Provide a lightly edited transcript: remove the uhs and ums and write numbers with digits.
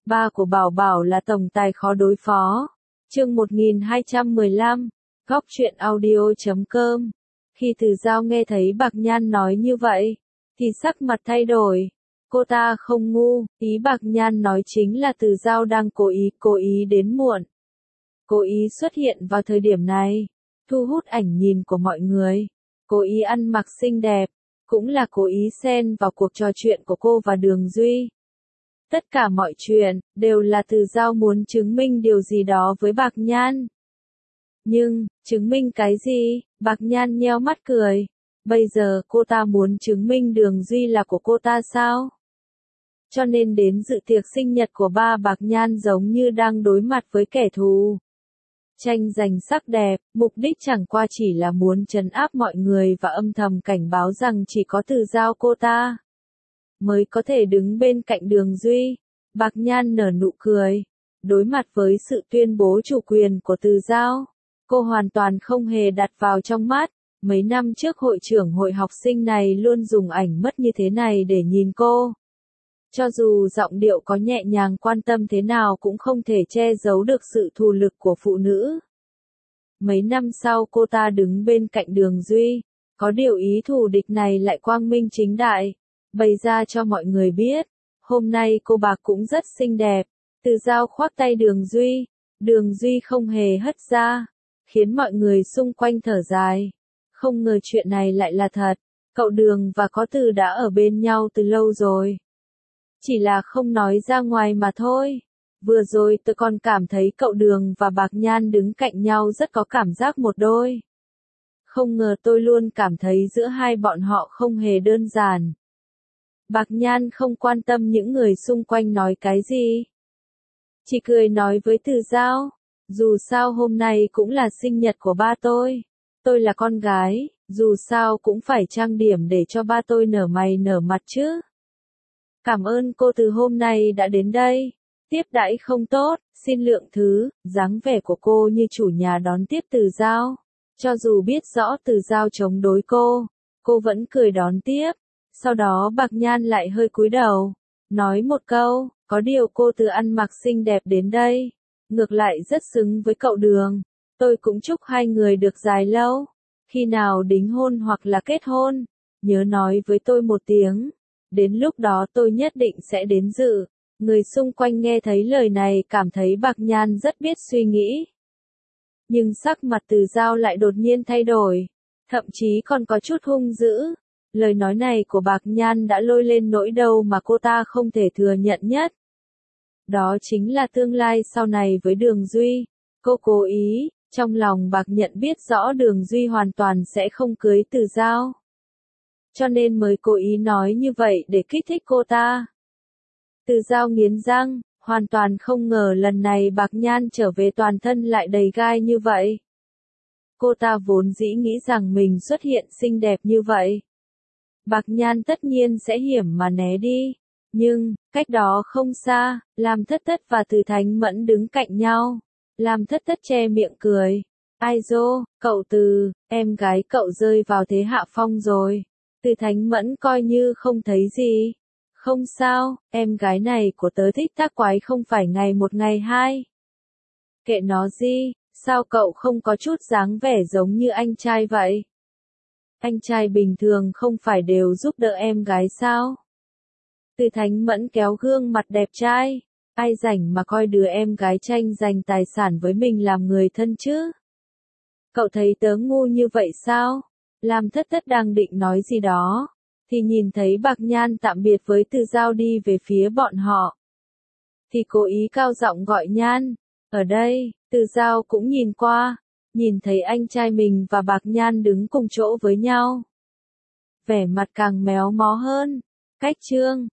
Ba của Bảo Bảo là tổng tài khó đối phó. Chương 1215, Góc truyện audio.com. Khi Từ Dao nghe thấy Bạc Nhan nói như vậy, thì sắc mặt thay đổi. Cô ta không ngu, ý Bạc Nhan nói chính là Từ Dao đang cố ý đến muộn. Cố ý xuất hiện vào thời điểm này, thu hút ảnh nhìn của mọi người. Cố ý ăn mặc xinh đẹp, cũng là cố ý xen vào cuộc trò chuyện của cô và Đường Duy. Tất cả mọi chuyện, đều là Từ Dao muốn chứng minh điều gì đó với Bạc Nhan. Nhưng, chứng minh cái gì? Bạc Nhan nheo mắt cười. Bây giờ cô ta muốn chứng minh Đường Duy là của cô ta sao? Cho nên đến dự tiệc sinh nhật của ba Bạc Nhan giống như đang đối mặt với kẻ thù. Tranh giành sắc đẹp, mục đích chẳng qua chỉ là muốn trấn áp mọi người và âm thầm cảnh báo rằng chỉ có Từ Dao cô ta mới có thể đứng bên cạnh Đường Duy. Bạc Nhan nở nụ cười. Đối mặt với sự tuyên bố chủ quyền của Từ Dao, cô hoàn toàn không hề đặt vào trong mắt. Mấy năm trước hội trưởng hội học sinh này luôn dùng ảnh mất như thế này để nhìn cô. Cho dù giọng điệu có nhẹ nhàng quan tâm thế nào cũng không thể che giấu được sự thù lực của phụ nữ. Mấy năm sau cô ta đứng bên cạnh Đường Duy, có điều ý thù địch này lại quang minh chính đại, bày ra cho mọi người biết. Hôm nay cô Bạc cũng rất xinh đẹp. Từ Dao khoác tay Đường Duy không hề hất ra, khiến mọi người xung quanh thở dài. Không ngờ chuyện này lại là thật, cậu Đường và có Từ đã ở bên nhau từ lâu rồi. Chỉ là không nói ra ngoài mà thôi. Vừa rồi tôi còn cảm thấy cậu Đường và Bạc Nhan đứng cạnh nhau rất có cảm giác một đôi. Không ngờ tôi luôn cảm thấy giữa hai bọn họ không hề đơn giản. Bạc Nhan không quan tâm những người xung quanh nói cái gì. Chỉ cười nói với Từ Dao, dù sao hôm nay cũng là sinh nhật của ba tôi. Tôi là con gái, dù sao cũng phải trang điểm để cho ba tôi nở mày nở mặt chứ. Cảm ơn cô từ hôm nay đã đến đây. Tiếp đãi không tốt, xin lượng thứ. Dáng vẻ của cô như chủ nhà đón tiếp Từ Dao. Cho dù biết rõ Từ Dao chống đối cô vẫn cười đón tiếp. Sau đó Bạc Nhan lại hơi cúi đầu, nói một câu, có điều cô Từ ăn mặc xinh đẹp đến đây, ngược lại rất xứng với cậu Đường. Tôi cũng chúc hai người được dài lâu. Khi nào đính hôn hoặc là kết hôn, nhớ nói với tôi một tiếng. Đến lúc đó tôi nhất định sẽ đến dự. Người xung quanh nghe thấy lời này cảm thấy Bạc Nhan rất biết suy nghĩ. Nhưng sắc mặt Từ Dao lại đột nhiên thay đổi, thậm chí còn có chút hung dữ. Lời nói này của Bạc Nhan đã lôi lên nỗi đau mà cô ta không thể thừa nhận nhất. Đó chính là tương lai sau này với Đường Duy. Cô cố ý, trong lòng Bạc Nhận biết rõ Đường Duy hoàn toàn sẽ không cưới Từ Dao. Cho nên mới cố ý nói như vậy để kích thích cô ta. Từ Dao nghiến răng, hoàn toàn không ngờ lần này Bạc Nhan trở về toàn thân lại đầy gai như vậy. Cô ta vốn dĩ nghĩ rằng mình xuất hiện xinh đẹp như vậy, Bạc Nhan tất nhiên sẽ hiểm mà né đi. Nhưng, cách đó không xa, Lam Thất Thất và Từ Thánh Mẫn đứng cạnh nhau. Lam Thất Thất che miệng cười. Ai dô, cậu Từ, em gái cậu rơi vào thế hạ phong rồi. Từ Thánh Mẫn coi như không thấy gì. Không sao, em gái này của tớ thích tác quái không phải ngày một ngày hai. Kệ nó gì, sao cậu không có chút dáng vẻ giống như anh trai vậy? Anh trai bình thường không phải đều giúp đỡ em gái sao? Từ Thánh Mẫn kéo gương mặt đẹp trai. Ai rảnh mà coi đứa em gái tranh giành tài sản với mình làm người thân chứ? Cậu thấy tớ ngu như vậy sao? Lam Thất Thất đang định nói gì đó, thì nhìn thấy Bạc Nhan tạm biệt với Từ Dao đi về phía bọn họ. Thì cố ý cao giọng gọi Nhan. Ở đây, Từ Dao cũng nhìn qua, nhìn thấy anh trai mình và Bạc Nhan đứng cùng chỗ với nhau. Vẻ mặt càng méo mó hơn. Cách chương